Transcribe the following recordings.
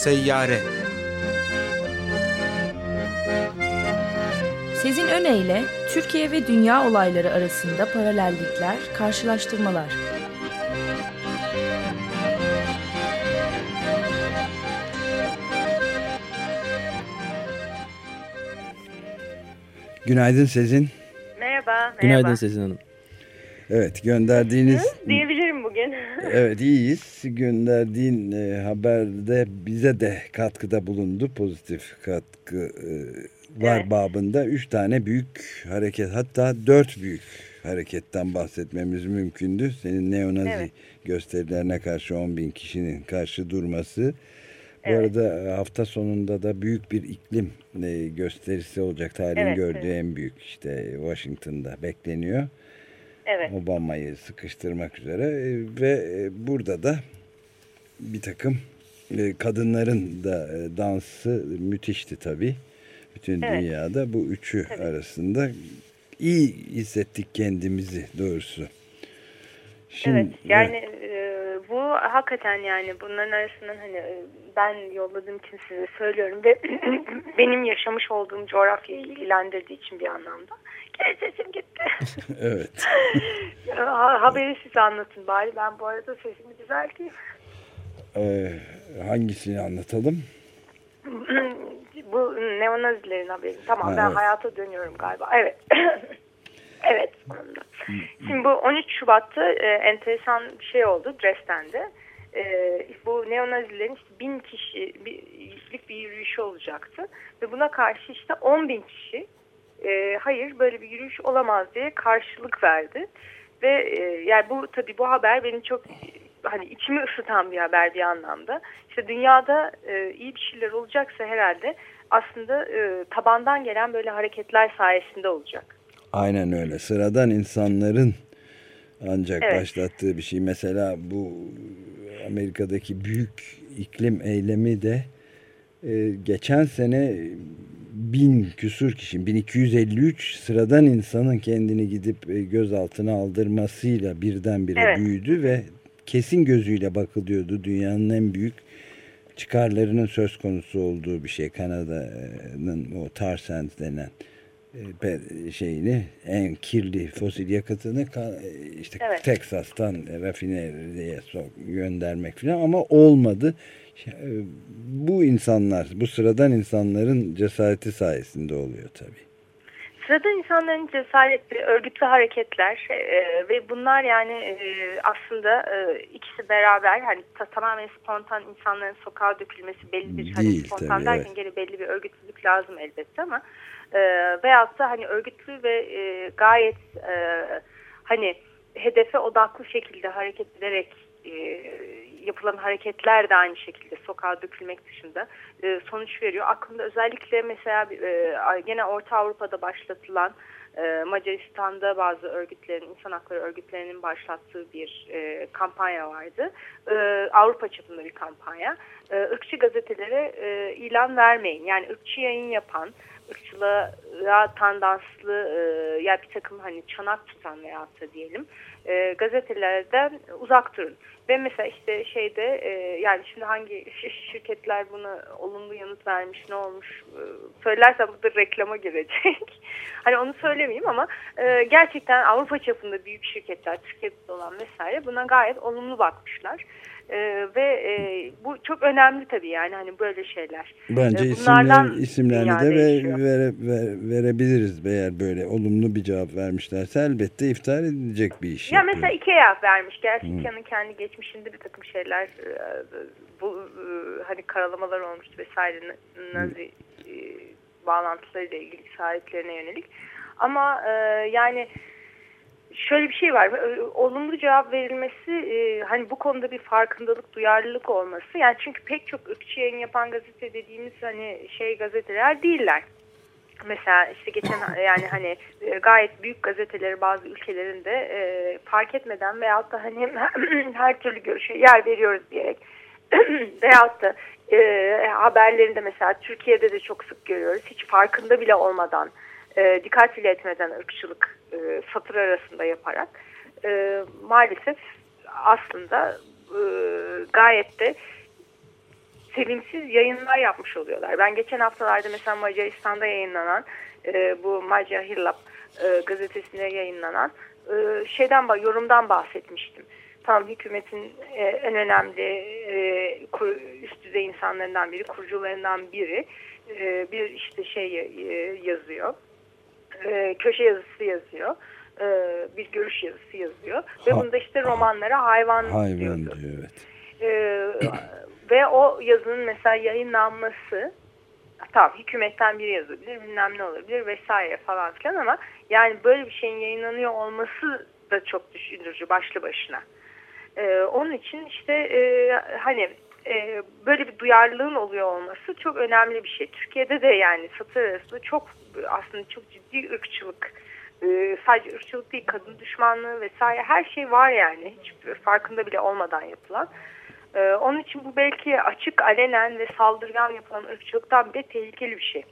Seyyare. Sezin Öne Türkiye ve dünya olayları arasında paralellikler, karşılaştırmalar. Günaydın Sezin. Merhaba. Günaydın Sezin Hanım. Evet, gönderdiğiniz... Diyebilirim bugün. Evet, iyiyiz. Gönderdiğin haberde bize de katkıda bulundu. Pozitif katkı var, evet. Babında 3 tane büyük hareket, hatta 4 büyük hareketten bahsetmemiz mümkündü. Senin neonazi, evet, gösterilerine karşı 10.000 kişinin karşı durması. Bu, evet, arada hafta sonunda da büyük bir iklim gösterisi olacak. Tarihin, evet, gördüğü, evet, en büyük, işte Washington'da bekleniyor. Evet. Obama'yı sıkıştırmak üzere ve burada da bir takım kadınların da dansı müthişti tabii. Bütün, evet, dünyada bu üçü, tabii, arasında iyi hissettik kendimizi doğrusu. Şimdi, evet, yani bu hakikaten, yani bunların arasından hani ben yolladığım için size söylüyorum ve benim yaşamış olduğum coğrafyayı ilgilendirdiği için bir anlamda. Sesim gitti. Evet. Haberi size anlatın bari. Ben bu arada sesimi düzelteyim. Hangisini anlatalım? Bu neonazilerin haberi. Tamam, ben, evet, hayata dönüyorum galiba. Evet. Evet. Şimdi bu 13 Şubat'ta enteresan bir şey oldu Dresden'de. Bu neonazilerin işte 1000 kişilik bir yürüyüşü olacaktı. Ve buna karşı işte 10.000 kişi hayır, böyle bir yürüyüş olamaz diye karşılık verdi. Ve yani bu tabii, bu haber benim çok hani içimi ısıtan bir haber bir anlamda. İşte dünyada iyi bir şeyler olacaksa herhalde aslında tabandan gelen böyle hareketler sayesinde olacak. Aynen öyle. Sıradan insanların ancak, evet, başlattığı bir şey. Mesela bu Amerika'daki büyük iklim eylemi de geçen sene 1000 küsur kişi, 1253 sıradan insanın kendini gidip gözaltına aldırmasıyla birdenbire, evet, büyüdü ve kesin gözüyle bakılıyordu. Dünyanın en büyük çıkarlarının söz konusu olduğu bir şey. Kanada'nın o tar sands denen en kirli fosil yakıtını işte, evet, Teksas'tan rafineriye göndermek falan, ama olmadı. Bu insanlar, bu sıradan insanların cesareti sayesinde oluyor tabii. Sıradan insanların cesareti, örgütlü hareketler ve bunlar yani aslında ikisi beraber, hani tamamen spontan insanların sokağa dökülmesi belli bir, hani spontan tabii, derken, evet, gene belli bir örgütlülük lazım elbette, ama veyahut da hani örgütlü ve gayet hani hedefe odaklı şekilde hareket ederek yapılan hareketler de aynı şekilde sokağa dökülmek dışında sonuç veriyor. Aklımda özellikle mesela gene Orta Avrupa'da başlatılan, Macaristan'da bazı örgütlerin, insan hakları örgütlerinin başlattığı bir kampanya vardı. Avrupa çapında bir kampanya. Irkçı gazetelere ilan vermeyin. Yani ırkçı yayın yapan, ırkçılığa tandanslı, ya bir takım hani çanak tutan veyahut da diyelim gazetelerden uzak durun. Ve mesela işte yani şimdi hangi şirketler buna olumlu yanıt vermiş, ne olmuş söylersem burada reklama girecek. Hani onu söylemeyeyim, ama gerçekten Avrupa çapında büyük şirketler, Türkiye'de olan vesaire buna gayet olumlu bakmışlar. Ve bu çok önemli tabii, yani hani böyle şeyler. Bence isimlerini de verebiliriz eğer böyle olumlu bir cevap vermişlerse. Elbette iftihar edilecek bir iş. Ya mesela IKEA vermiş. Gerçi IKEA'nın kendi geçmişinde bir takım şeyler, bu hani karalamalar olmuştu vesaire, Nazi bağlantılarıyla ilgili sahiplerine yönelik. Ama yani şöyle bir şey var, olumlu cevap verilmesi, hani bu konuda bir farkındalık, duyarlılık olması. Yani çünkü pek çok ırkçı yayın yapan gazete dediğimiz hani gazeteler değiller. Mesela işte geçen yani hani gayet büyük gazeteleri bazı ülkelerin de fark etmeden veyahut da hani her türlü görüşe yer veriyoruz diyerek veyahut da haberlerinde mesela Türkiye'de de çok sık görüyoruz, hiç farkında bile olmadan, dikkat bile etmeden ırkçılık satır arasında yaparak maalesef aslında gayet de sevimsiz yayınlar yapmış oluyorlar. Ben geçen haftalarda mesela Macaristan'da yayınlanan bu Magyar Hírlap gazetesinde yayınlanan yorumdan bahsetmiştim. Tam hükümetin en önemli üst düzey insanlarından biri, kurucularından biri bir işte yazıyor. Köşe yazısı yazıyor. Bir görüş yazısı yazıyor. Ve bunda işte romanlara hayvan diyor. Evet. Ve o yazının mesela yayınlanması, tamam hükümetten biri yazabilir, bilmem ne olabilir vesaire falan filan, ama yani böyle bir şeyin yayınlanıyor olması da çok düşündürücü başlı başına. Onun için işte böyle bir duyarlılığın oluyor olması çok önemli bir şey. Türkiye'de de yani satır arasında aslında çok ciddi ırkçılık, sadece ırkçılık değil, kadın düşmanlığı vesaire her şey var yani, hiç farkında bile olmadan yapılan. Onun için bu belki açık, alenen ve saldırgan yapılan ırkçılıktan bile tehlikeli bir şey.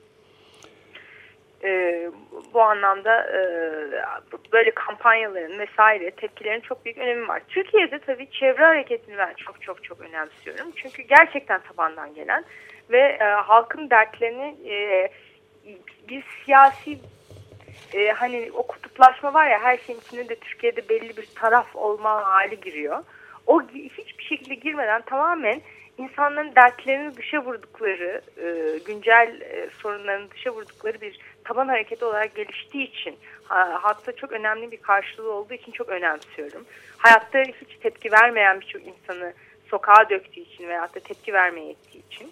Bu anlamda böyle kampanyaların vesaire tepkilerin çok büyük önemi var. Türkiye'de tabii çevre hareketini ben çok önemsiyorum. Çünkü gerçekten tabandan gelen ve halkın dertlerini bir siyasi hani o kutuplaşma var ya, her şeyin içinde de Türkiye'de belli bir taraf olma hali giriyor. O hiçbir şekilde girmeden tamamen insanların dertlerini dışa vurdukları, güncel sorunlarını dışa vurdukları bir taban hareketi olarak geliştiği için, halkta çok önemli bir karşılığı olduğu için çok önemsiyorum. Hayatta hiç tepki vermeyen birçok insanı sokağa döktüğü için veyahut da tepki vermeye ettiği için.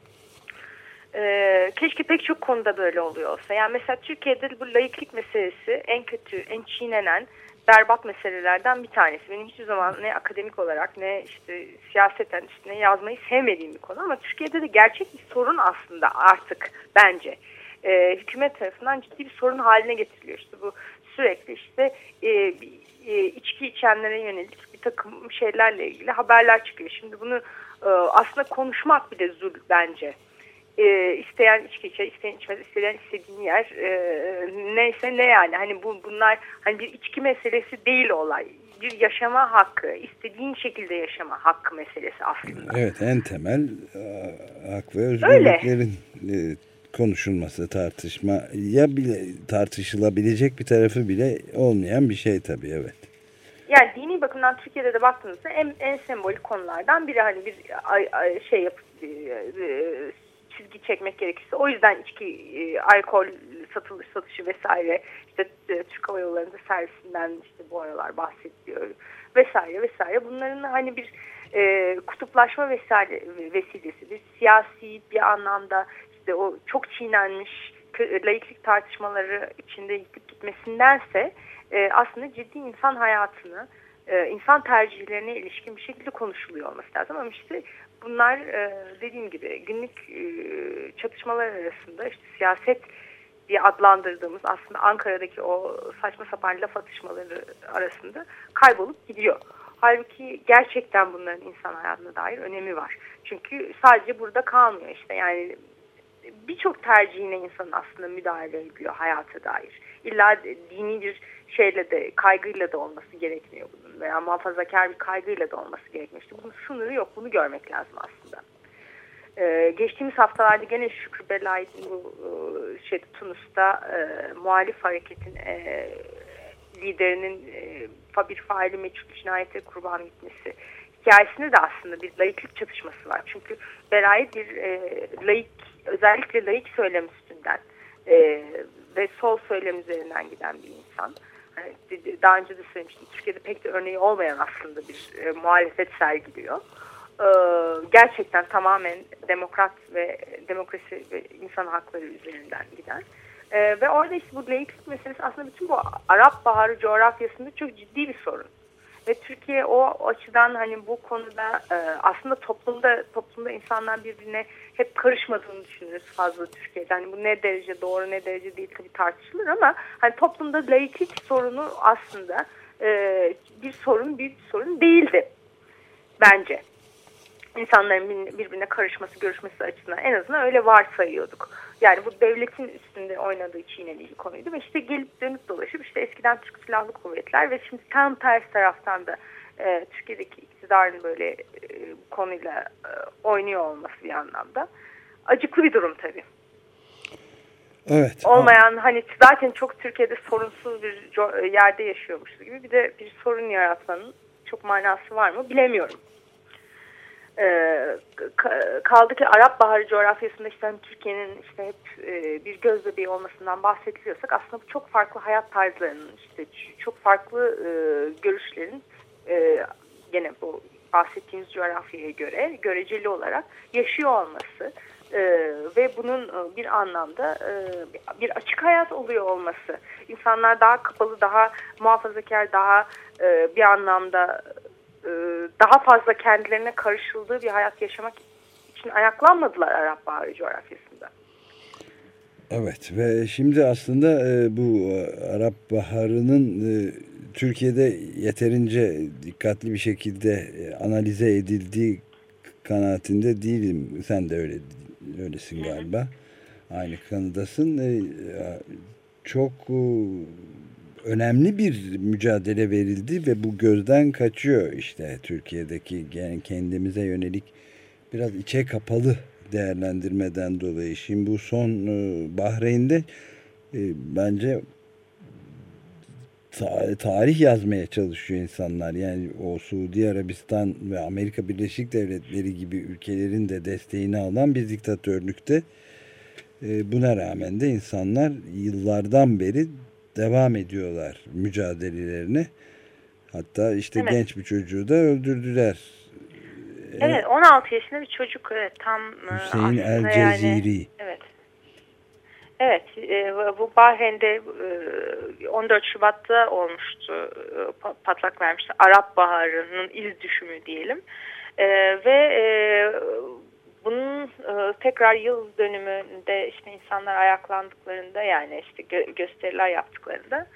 Keşke pek çok konuda böyle oluyor olsa. Yani mesela Türkiye'de bu laiklik meselesi en kötü, en çiğnenen, berbat meselelerden bir tanesi. Benim hiçbir zaman ne akademik olarak ne işte siyaseten üstüne yazmayı sevmediğim bir konu, ama Türkiye'de de gerçek bir sorun aslında artık bence. Hükümet tarafından ciddi bir sorun haline getiriliyor. İşte bu sürekli işte içki içenlere yönelik bir takım şeylerle ilgili haberler çıkıyor. Şimdi bunu aslında konuşmak bile zul bence. İsteyen içki içer, isteyen içmez, isteyen istediğini yer, neyse ne yani, hani bunlar hani bir içki meselesi değil olay, bir yaşama hakkı, istediğin şekilde yaşama hakkı meselesi aslında. Evet, en temel hak ve özgürlüklerin konuşulması, tartışılabilecek bir tarafı bile olmayan bir şey tabii, evet. Yani dini bakımdan Türkiye'de de baktığınızda en sembolik konulardan biri, hani bir şey yapıp çizgi çekmek gerekirse, o yüzden içki, alkol satışı vesaire, işte Türk Hava Yolları'nda servisinden işte bu aralar bahsediliyor vesaire. Bunların hani bir kutuplaşma vesilesi, bir siyasi bir anlamda işte o çok çiğnenmiş laiklik tartışmaları içinde yıkıp gitmesindense aslında ciddi insan hayatını, insan tercihlerine ilişkin bir şekilde konuşuluyor olması lazım. Ama işte bunlar dediğim gibi günlük çatışmalar arasında, işte siyaset diye adlandırdığımız aslında Ankara'daki o saçma sapan laf atışmaları arasında kaybolup gidiyor. Halbuki gerçekten bunların insan hayatına dair önemi var. Çünkü sadece burada kalmıyor işte, yani birçok tercihine insan aslında müdahale ediyor hayata dair. İlla dini bir şeyle de, kaygıyla da olması gerekmiyor bunun, veya muhafazakar bir kaygıyla da olması gerekmiyor. İşte bunun sınırı yok, bunu görmek lazım aslında. Geçtiğimiz haftalarda gene Şükrü Belay'ın bu Tunus'ta muhalif hareketin liderinin bir faili meçhul cinayete kurban gitmesi hikayesinde de aslında bir laiklik çatışması var. Çünkü Belay bir özellikle laik söylem üstünden ve sol söylem üzerinden giden bir insan. Daha önce de söylemiştim, Türkiye'de pek de örneği olmayan aslında bir muhalefet sergiliyor. Gerçekten tamamen demokrat ve demokrasi ve insan hakları üzerinden giden. Ve orada işte bu laiklik meselesi aslında bütün bu Arap Baharı coğrafyasında çok ciddi bir sorun. Ve Türkiye o açıdan hani bu konuda aslında toplumda insanlar birbirine hep karışmadığını düşünürüz fazla Türkiye'de. Hani bu ne derece doğru, ne derece değil tabii tartışılır, ama hani toplumda laiklik sorunu aslında bir sorun değildi bence. İnsanların birbirine karışması, görüşmesi açısından en azından öyle varsayıyorduk. Yani bu devletin üstünde oynadığı, çiğnediği bir konuydu ve işte gelip dönüp dolaşıp işte eskiden Türk Silahlı Kuvvetler ve şimdi tam ters taraftan da Türkiye'deki iktidarın böyle bu konuyla oynuyor olması bir anlamda acıklı bir durum tabii. Evet. Olmayan hani zaten çok Türkiye'de sorunsuz bir yerde yaşıyormuşuz gibi bir de bir sorun yaratmanın çok manası var mı bilemiyorum. Kaldı ki Arap Baharı coğrafyasında işte hani Türkiye'nin işte hep bir gözbebeği olmasından bahsediliyorsak aslında çok farklı hayat tarzlarının işte çok farklı görüşlerin gene bu bahsettiğimiz coğrafyaya göre göreceli olarak yaşıyor olması ve bunun bir anlamda bir açık hayat oluyor olması, insanlar daha kapalı, daha muhafazakar, daha bir anlamda daha fazla kendilerine karışıldığı bir hayat yaşamak için ayaklanmadılar Arap Baharı coğrafyasında. Evet ve şimdi aslında bu Arap Baharı'nın Türkiye'de yeterince dikkatli bir şekilde analize edildiği kanaatinde değilim. Sen de öylesin galiba. Aynı kanıdasın. Çok önemli bir mücadele verildi ve bu gözden kaçıyor işte Türkiye'deki yani kendimize yönelik biraz içe kapalı değerlendirmeden dolayı. Şimdi bu son Bahreyn'de bence tarih yazmaya çalışıyor insanlar. Yani o Suudi Arabistan ve Amerika Birleşik Devletleri gibi ülkelerin de desteğini alan bir diktatörlükte buna rağmen de insanlar yıllardan beri devam ediyorlar mücadelelerine. Hatta işte evet. Genç bir çocuğu da öldürdüler. Evet, 16 yaşında bir çocuk, evet, tam Hüseyin El Ceziri. Yani, evet. Evet, bu Bahreyn'de 14 Şubat'ta olmuştu, patlak vermişti. Arap Baharı'nın iz düşümü diyelim. Ve bunun tekrar yıl dönümünde işte insanlar ayaklandıklarında, yani işte gösteriler yaptıklarında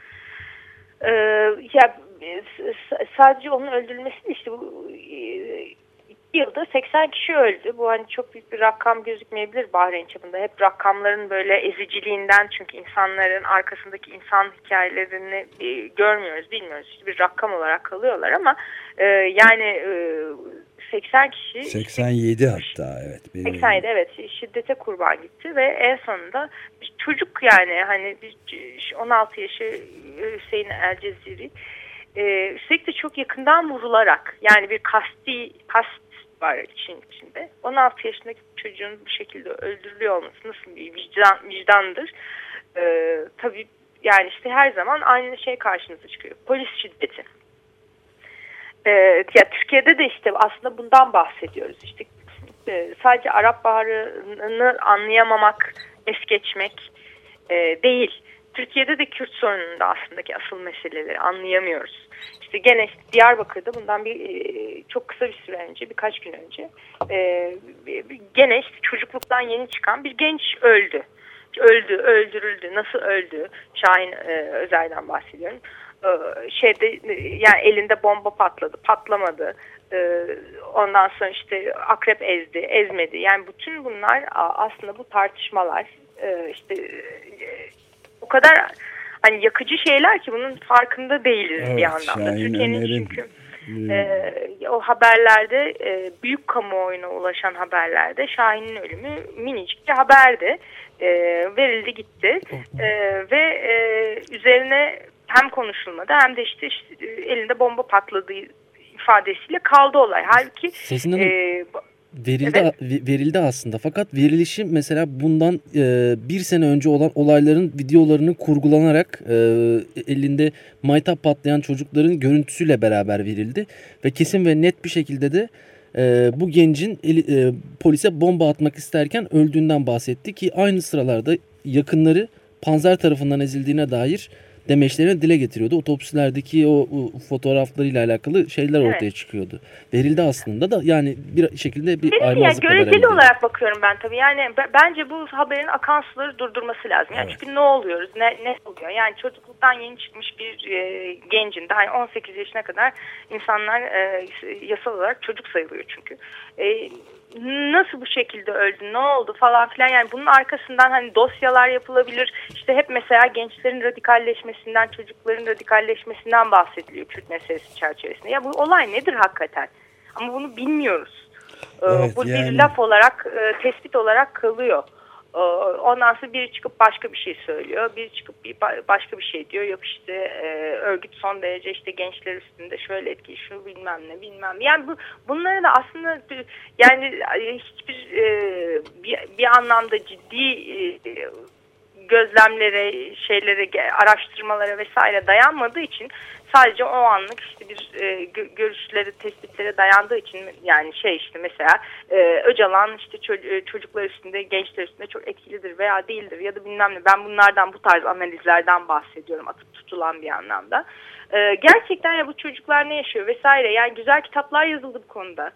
sadece onun öldürülmesi değil, işte bu 2 yılda 80 kişi öldü. Bu hani çok büyük bir rakam gözükmeyebilir Bahreyn çapında. Hep rakamların böyle eziciliğinden, çünkü insanların arkasındaki insan hikayelerini görmüyoruz, bilmiyoruz. İşte bir rakam olarak kalıyorlar ama yani 80 kişi... 87 hatta, evet. 87, evet, şiddete kurban gitti ve en sonunda bir çocuk, yani hani 16 yaşı Hüseyin El Ceziri üstelik de çok yakından vurularak, yani bir kast var içinde. 16 yaşındaki çocuğun bu şekilde öldürülüyor olması nasıl bir vicdandır? Tabii yani işte her zaman aynı şey karşınıza çıkıyor. Polis şiddeti. Ya Türkiye'de de işte aslında bundan bahsediyoruz. İşte sadece Arap Baharı'nı anlayamamak, es geçmek değil. Türkiye'de de Kürt sorununda aslındaki asıl meseleleri anlayamıyoruz. İşte gene Diyarbakır'da bundan çok kısa bir süre önce, birkaç gün önce gene işte çocukluktan yeni çıkan bir genç öldü. Öldürüldü. Nasıl öldü? Şahin Özer'den bahsediyorum. Yani elinde bomba patlamadı. Ondan sonra işte akrep ezmedi. Yani bütün bunlar aslında, bu tartışmalar işte o kadar hani yakıcı şeyler ki bunun farkında değiliz, evet, bir anlamda. Türkiye'nin çünkü o haberlerde, büyük kamuoyuna ulaşan haberlerde Şahin'in ölümü minicik bir haberdi. Verildi gitti. Ve üzerine hem konuşulmadı hem de işte elinde bomba patladığı ifadesiyle kaldı olay. Halbuki verildi aslında, fakat verilişi mesela bundan bir sene önce olan olayların videolarını kurgulanarak elinde maytap patlayan çocukların görüntüsüyle beraber verildi ve kesin ve net bir şekilde de bu gencin polise bomba atmak isterken öldüğünden bahsetti ki aynı sıralarda yakınları Panzer tarafından ezildiğine dair demeçlerini dile getiriyordu. Otopsilerdeki o fotoğraflarıyla alakalı şeyler ortaya çıkıyordu. Verildi aslında da, yani bir şekilde bir aymazlık kadar. Göreceli olarak bakıyorum ben tabii. Yani bence bu haberin akan suları durdurması lazım. Yani çünkü ne oluyoruz? Ne oluyor? Yani çocukluktan yeni çıkmış bir gencin, daha 18 yaşına kadar insanlar yasal olarak çocuk sayılıyor çünkü. nasıl bu şekilde öldü, ne oldu falan filan, yani bunun arkasından hani dosyalar yapılabilir. İşte hep mesela gençlerin radikalleşmesinden, çocukların radikalleşmesinden bahsediliyor Kürt meselesi çerçevesinde. Ya bu olay nedir hakikaten? Ama bunu bilmiyoruz. Evet, bu yani... bir laf olarak, tespit olarak kalıyor. Ondan sonra biri çıkıp başka bir şey söylüyor. Biri çıkıp başka bir şey diyor. Yok işte örgüt son derece işte gençler üstünde şöyle etkili, şu bilmem ne bilmem. Yani bunları da aslında yani hiçbir bir anlamda ciddi gözlemlere, şeylere, araştırmalara vesaire dayanmadığı için, sadece o anlık işte bir görüşlere, tespitlere dayandığı için, yani işte mesela Öcalan işte çocuklar üstünde, gençler üstünde çok etkilidir veya değildir ya da bilmem ne. Ben bunlardan, bu tarz analizlerden bahsediyorum, atıp tutulan bir anlamda. Gerçekten ya bu çocuklar ne yaşıyor vesaire, yani güzel kitaplar yazıldı bu konuda.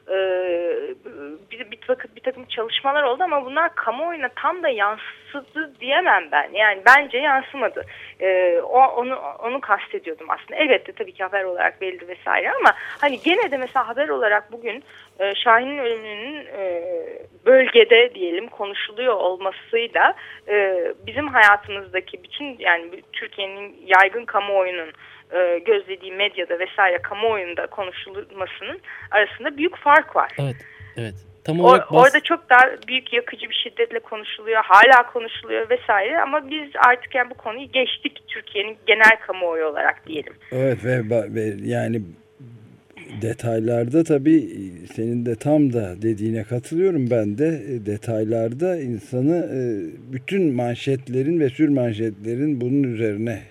Bir takım çalışmalar oldu ama bunlar kamuoyuna tam da yansıdı diyemem ben. Yani bence yansımadı. Onu kastediyordum aslında. Elbette tabii ki haber olarak verildi vesaire ama hani gene de mesela haber olarak bugün Şahin'in ölümünün bölgede diyelim konuşuluyor olmasıyla bizim hayatımızdaki bütün, yani Türkiye'nin yaygın kamuoyunun gözlediği medyada vesaire kamuoyunda konuşulmasının arasında büyük fark var. Evet, evet. Tam olarak orada çok daha büyük, yakıcı bir şiddetle konuşuluyor, hala konuşuluyor vesaire, ama biz artık yani bu konuyu geçtik Türkiye'nin genel kamuoyu olarak diyelim. Evet ve yani detaylarda tabii senin de tam da dediğine katılıyorum ben de. Detaylarda insanı bütün manşetlerin ve sürmanşetlerin bunun üzerine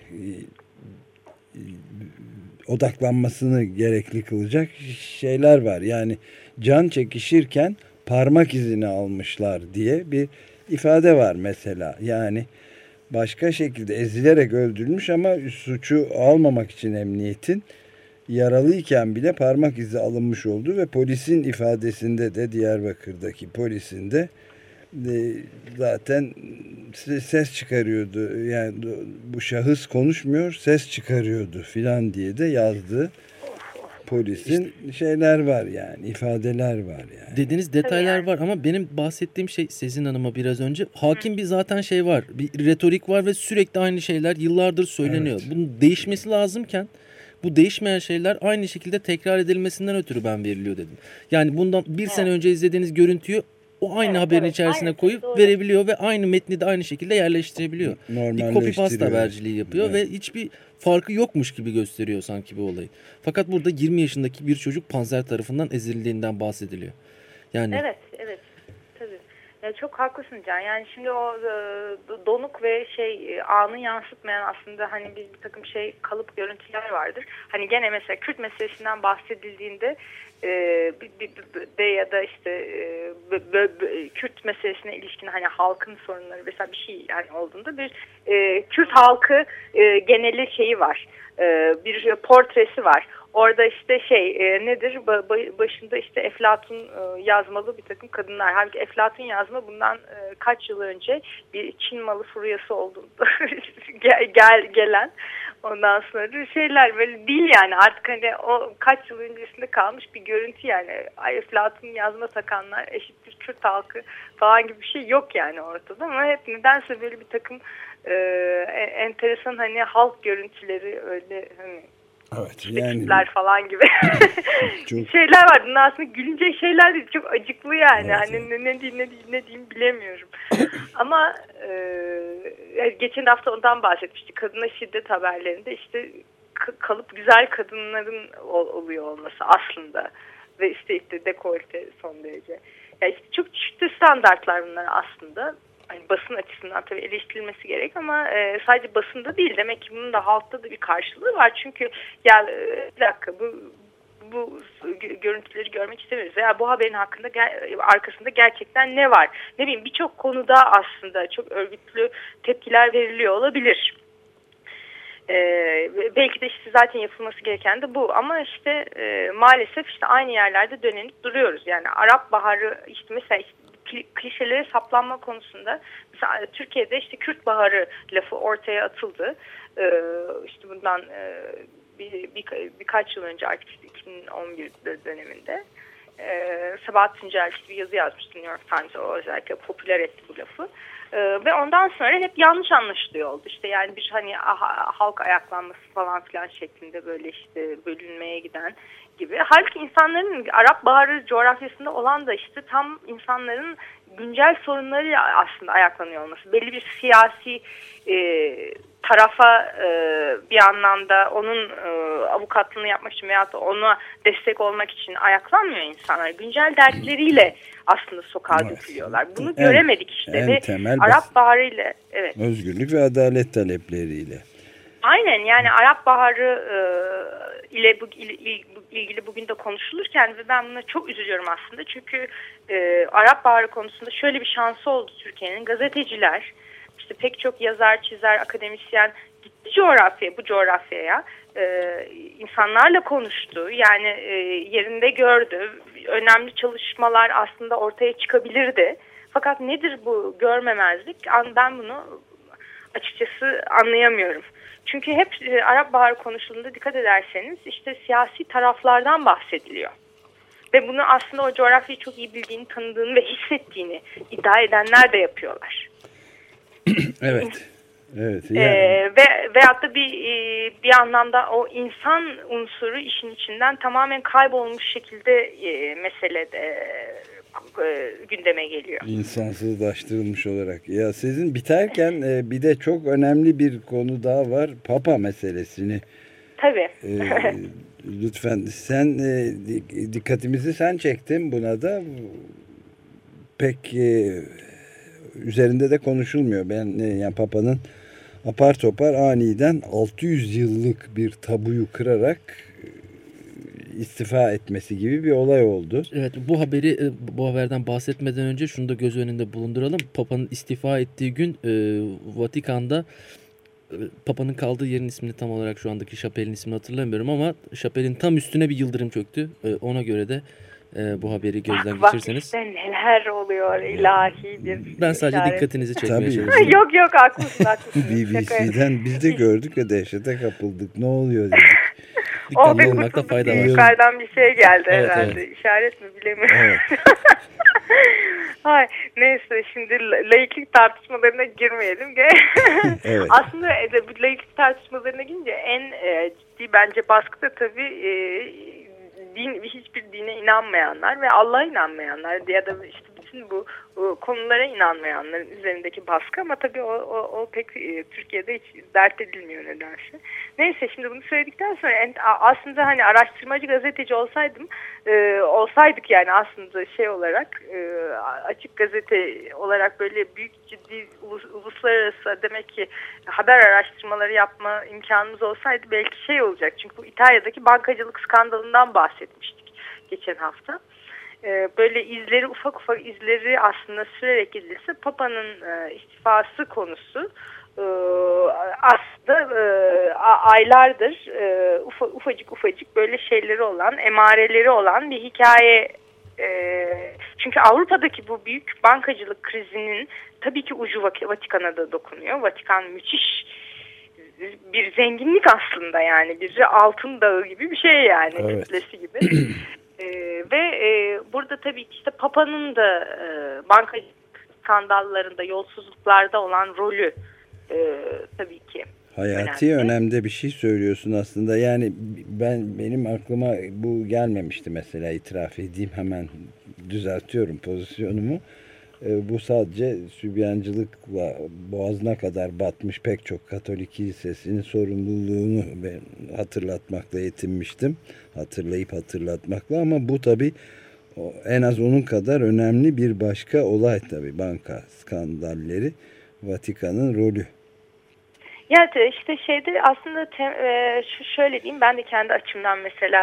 odaklanmasını gerekli kılacak şeyler var. Yani can çekişirken parmak izini almışlar diye bir ifade var mesela. Yani başka şekilde ezilerek öldürülmüş ama suçu almamak için emniyetin yaralıyken bile parmak izi alınmış olduğu ve polisin ifadesinde de, Diyarbakır'daki polisin de zaten ses çıkarıyordu. Yani bu şahıs konuşmuyor, ses çıkarıyordu filan diye de yazdığı polisin şeyler var, yani ifadeler var yani. Dediğiniz detaylar var ama benim bahsettiğim şey, Sezin Hanım'a biraz önce, hakim bir zaten şey var. Bir retorik var ve sürekli aynı şeyler yıllardır söyleniyor. Evet. Bunun değişmesi lazımken bu değişmeyen şeyler aynı şekilde tekrar edilmesinden ötürü ben veriliyor dedim. Yani bundan bir sene önce izlediğiniz görüntüyü o aynı haberin içerisine koyup verebiliyor ve aynı metni de aynı şekilde yerleştirebiliyor. Bir copy paste haberciliği yapıyor ve hiçbir farkı yokmuş gibi gösteriyor sanki bu olayı. Fakat burada 20 yaşındaki bir çocuk Panzer tarafından ezildiğinden bahsediliyor. Yani evet tabii. Ya çok haklısın Can. Yani şimdi o donuk ve anı yansıtmayan aslında hani bir takım kalıp görüntüler vardır. Hani gene mesela Kürt meselesinden bahsedildiğinde ya da işte Kürt meselesine ilişkin hani halkın sorunları mesela bir şey yani olduğunda bir Kürt halkı geneli şeyi var. Bir portresi var. Orada işte nedir? Başında işte Eflatun yazmalı bir takım kadınlar. Halbuki Eflatun yazma bundan kaç yıl önce bir Çin malı furyası olduğunda gelen, ondan sonra şeyler böyle değil yani, artık hani o kaç yıl öncesinde kalmış bir görüntü yani. Eflatun yazma takanlar eşittir Kürt halkı falan gibi bir şey yok yani ortada, ama hep nedense böyle bir takım enteresan hani halk görüntüleri, öyle hani evet, yani falan gibi çok... şeyler var. Bunlar aslında gülünecek şeyler değil. Çok acıklı yani. Evet, hani ne diyeyim bilemiyorum. Ama geçen hafta ondan bahsetmiştik. Kadına şiddet haberlerinde işte kalıp güzel kadınların oluyor olması aslında. Ve işte dekolte son derece. Yani işte çok çeşitli standartlar bunlar aslında. Hani basın açısından tabii eleştirilmesi gerek ama sadece basında değil, demek ki bunun da halkta da bir karşılığı var. Çünkü ya bir dakika, bu görüntüleri görmek istemiyoruz. Veya bu haberin arkasında gerçekten ne var? Ne bileyim, birçok konuda aslında çok örgütlü tepkiler veriliyor olabilir. Belki de işte zaten yapılması gereken de bu, ama işte maalesef işte aynı yerlerde dönenip duruyoruz. Yani Arap Baharı işte mesela klişelere saplanma konusunda mesela Türkiye'de işte Kürt Baharı lafı ortaya atıldı. İşte bundan birkaç yıl önce, artık işte 2011 döneminde. Sabahat Tuncel bir yazı yazmıştı New York Times, o özellikle popüler etti bu lafı. Ve ondan sonra hep yanlış anlaşılıyor oldu. İşte yani bir hani halk ayaklanması falan filan şeklinde böyle işte bölünmeye giden gibi. Halbuki insanların Arap Baharı coğrafyasında olan da işte tam insanların güncel sorunları aslında ayaklanıyor olması. Belli bir siyasi tarafa bir anlamda onun avukatlığını yapmak için veyahut da ona destek olmak için ayaklanmıyor insanlar. Güncel dertleriyle aslında sokağa dökülüyorlar. Bunu göremedik işte. Ve Arap Baharı ile özgürlük ve adalet talepleriyle. Aynen, yani Arap Baharı ile ilgili bugün de konuşulurken ve ben buna çok üzülüyorum aslında. Çünkü Arap Baharı konusunda şöyle bir şansı oldu Türkiye'nin. Gazeteciler, işte pek çok yazar, çizer, akademisyen gitti bu coğrafyaya. İnsanlarla konuştu. Yani yerinde gördü. Önemli çalışmalar aslında ortaya çıkabilirdi. Fakat nedir bu görmemezlik? Ben bunu açıkçası anlayamıyorum. Çünkü hep Arap Baharı konuşulduğunda dikkat ederseniz işte siyasi taraflardan bahsediliyor. Ve bunu aslında o coğrafyayı çok iyi bildiğini, tanıdığını ve hissettiğini iddia edenler de yapıyorlar. Evet. Evet. Yani. Veyahut da bir anlamda o insan unsuru işin içinden tamamen kaybolmuş şekilde meselede gündeme geliyor. İnsansızlaştırılmış olarak. Ya sizin biterken bir de çok önemli bir konu daha var. Papa meselesini. Tabii. Lütfen sen dikkatimizi sen çektin buna da. Pek üzerinde de konuşulmuyor. Yani Papa'nın apar topar aniden 600 yıllık bir tabuyu kırarak istifa etmesi gibi bir olay oldu. Evet, bu haberden bahsetmeden önce şunu da göz önünde bulunduralım. Papa'nın istifa ettiği gün Vatikan'da Papa'nın kaldığı yerin ismini tam olarak şu andaki şapelin ismini hatırlamıyorum ama şapelin tam üstüne bir yıldırım çöktü. Ona göre de bu haberi gözden geçirirseniz. Bak işte neler oluyor, ilahi bir ben sadece işaret. dikkatinizi çekmeye çalışıyorum. Yok haklısın. BBC'den biz de gördük ve dehşete kapıldık. Ne oluyor dedik. Dikkatli olmakta fayda var. Yukarıdan bir şey geldi herhalde. Evet. İşaret mi bilemiyorum. Evet. Neyse, şimdi laiklik tartışmalarına girmeyelim. Evet. Aslında bu laiklik tartışmalarına girince en ciddi bence baskı da tabii hiçbir dine inanmayanlar ve Allah'a inanmayanlar ya da işte bütün bu konulara inanmayanların üzerindeki baskı, ama tabii o pek Türkiye'de hiç dert edilmiyor nedense. Neyse, şimdi bunu söyledikten sonra aslında hani araştırmacı gazeteci olsaydık yani aslında şey olarak açık gazete olarak böyle büyük ciddi uluslararası demek ki haber araştırmaları yapma imkanımız olsaydı belki şey olacak. Çünkü bu İtalya'daki bankacılık skandalından bahsetmiştik geçen hafta. Böyle ufak izleri aslında sürerek gidilse Papa'nın istifası konusu aslında aylardır ufacık böyle şeyleri olan, emareleri olan bir hikaye. Çünkü Avrupa'daki bu büyük bankacılık krizinin tabii ki ucu Vatikan'a da dokunuyor. Vatikan müthiş bir zenginlik aslında, yani bir altın dağı gibi bir şey yani, evet. Kütlesi gibi. Ve burada tabii ki işte Papa'nın da bankacılık skandallarında, yolsuzluklarda olan rolü tabii ki hayati önemde bir şey söylüyorsun aslında. Yani benim aklıma bu gelmemişti mesela, itiraf edeyim, hemen düzeltiyorum pozisyonumu. Bu sadece Sübyancılıkla boğazına kadar batmış pek çok Katolik kilisesinin sorumluluğunu ben hatırlatmakla yetinmiştim. Hatırlatmakla, ama bu tabii en az onun kadar önemli bir başka olay tabii, banka skandalleri, Vatikan'ın rolü. Ya işte şeyde aslında şöyle diyeyim, ben de kendi açımdan mesela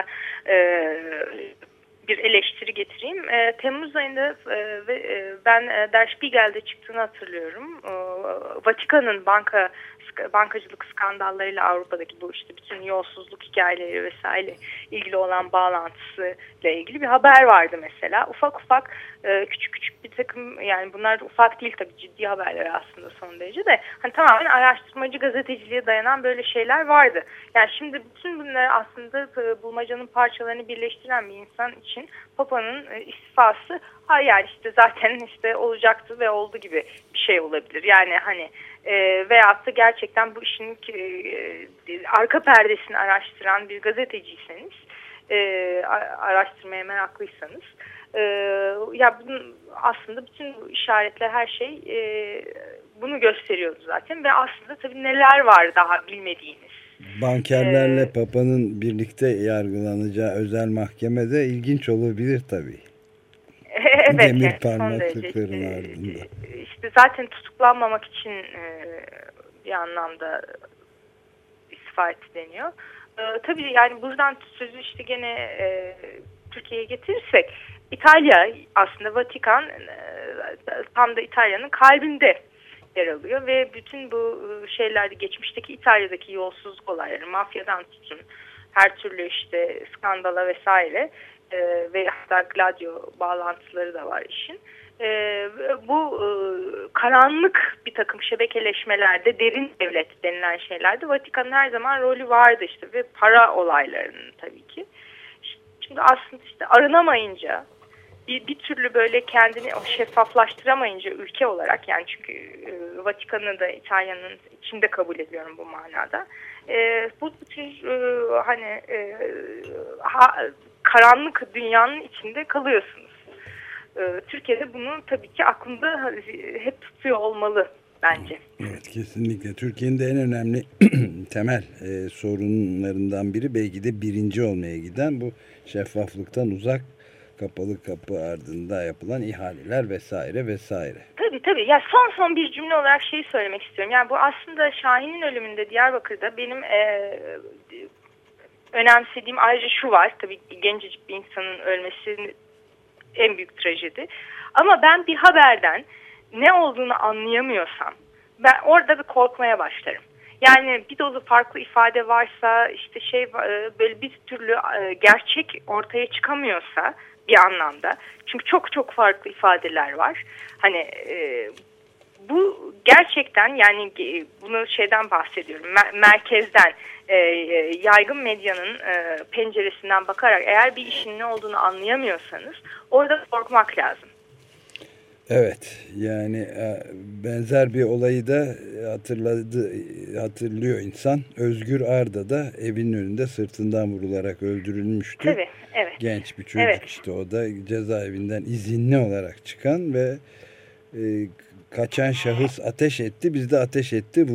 bir eleştiri getireyim. Temmuz ayında ben Der Spiegel'de çıktığını hatırlıyorum. Vatikan'ın banka bankacılık skandallarıyla Avrupa'daki bu işte bütün yolsuzluk hikayeleri vesaire ilgili olan bağlantısıyla ilgili bir haber vardı mesela. Ufak ufak küçük küçük bir takım, yani bunlar ufak değil tabii, ciddi haberler aslında son derece de, hani tamamen araştırmacı gazeteciliğe dayanan böyle şeyler vardı. Yani şimdi bütün bunlar aslında bulmacanın parçalarını birleştiren bir insan için Papa'nın istifası yani işte zaten işte olacaktı ve oldu gibi bir şey olabilir. Yani hani veyahut da gerçekten bu işin arka perdesini araştıran bir gazeteciyseniz, araştırmaya meraklıysanız, ya bunun aslında bütün bu işaretler, her şey bunu gösteriyordu zaten ve aslında tabii neler var daha bilmediğiniz. Bankerlerle Papa'nın birlikte yargılanacağı özel mahkemede ilginç olabilir tabii. Evet, demir son parmaklıkların derece ardında. İşte zaten tutuklanmamak için bir anlamda istifa etti deniyor. Tabii yani buradan sözü işte gene Türkiye'ye getirirsek, İtalya aslında, Vatikan tam da İtalya'nın kalbinde yer alıyor ve bütün bu şeylerde, geçmişteki İtalya'daki yolsuzluk olayları, mafyadan tutun her türlü işte skandala vesaire ve hatta Gladio bağlantıları da var işin. Bu karanlık bir takım şebekeleşmelerde, derin devlet denilen şeylerde Vatikan'ın her zaman rolü vardı işte, ve para olaylarının tabii ki. Şimdi aslında işte arınamayınca, bir türlü böyle kendini şeffaflaştıramayınca ülke olarak, yani çünkü Vatikan'ı da İtalya'nın içinde kabul ediyorum bu manada. Bu tür hani karanlık dünyanın içinde kalıyorsunuz. Türkiye'de bunu tabii ki aklında hep tutuyor olmalı bence. Evet, kesinlikle. Türkiye'nin de en önemli temel sorunlarından biri, belki de birinci olmaya giden, bu şeffaflıktan uzak, kapalı kapı ardında yapılan ihaleler vesaire vesaire. Tabii. Ya son bir cümle olarak şeyi söylemek istiyorum. Yani bu aslında Şahin'in ölümünde Diyarbakır'da benim önemsediğim ayrıca şu var. Tabii gencecik bir insanın ölmesi en büyük trajedi. Ama ben bir haberden ne olduğunu anlayamıyorsam ben orada bir korkmaya başlarım. Yani bir dolu farklı ifade varsa, işte böyle bir türlü gerçek ortaya çıkamıyorsa bir anlamda. Çünkü çok farklı ifadeler var. Hani bu gerçekten, yani bunu şeyden bahsediyorum. Merkezden, yaygın medyanın penceresinden bakarak eğer bir işin ne olduğunu anlayamıyorsanız orada korkmak lazım. Evet, yani benzer bir olayı da hatırlıyor insan. Özgür Arda da evinin önünde sırtından vurularak öldürülmüştü. Tabii, evet. Genç bir çocuk, evet. işte o da cezaevinden izinli olarak çıkan ve kaçan şahıs ateş etti, biz de ateş ettik,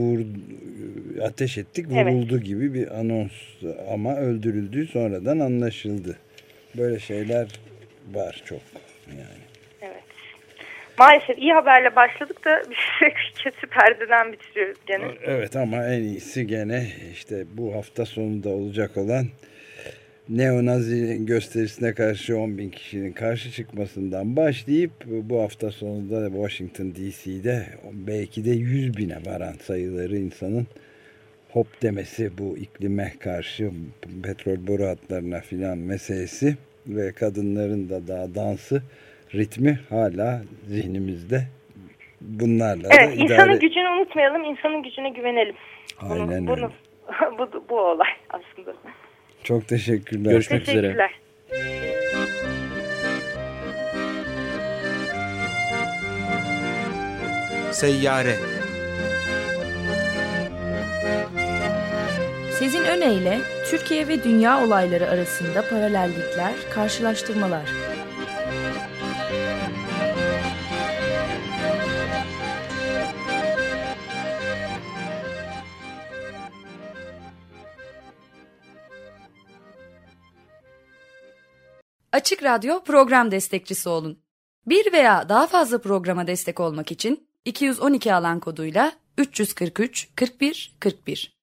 vuruldu gibi bir anons, ama öldürüldüğü sonradan anlaşıldı. Böyle şeyler var çok yani. Evet. Maalesef iyi haberle başladık da biz kötü perdeden bitiriyoruz gene. Evet, ama en iyisi gene işte bu hafta sonunda olacak olan neonazi gösterisine karşı 10.000 kişinin karşı çıkmasından başlayıp bu hafta sonunda Washington DC'de belki de 100.000'e varan sayıları insanın hop demesi, bu iklime karşı, petrol boru hatlarına filan meselesi ve kadınların da daha dansı, ritmi hala zihnimizde. Bunlarla evet, da insanın gücünü unutmayalım, insanın gücüne güvenelim. Aynen öyle. Bu olay aslında. Çok teşekkürler. Görüşmek üzere. Seyyare. Sezin Öne Türkiye ve dünya olayları arasında paralellikler, karşılaştırmalar. Açık Radyo program destekçisi olun. Bir veya daha fazla programa destek olmak için 212 alan koduyla 343 41 41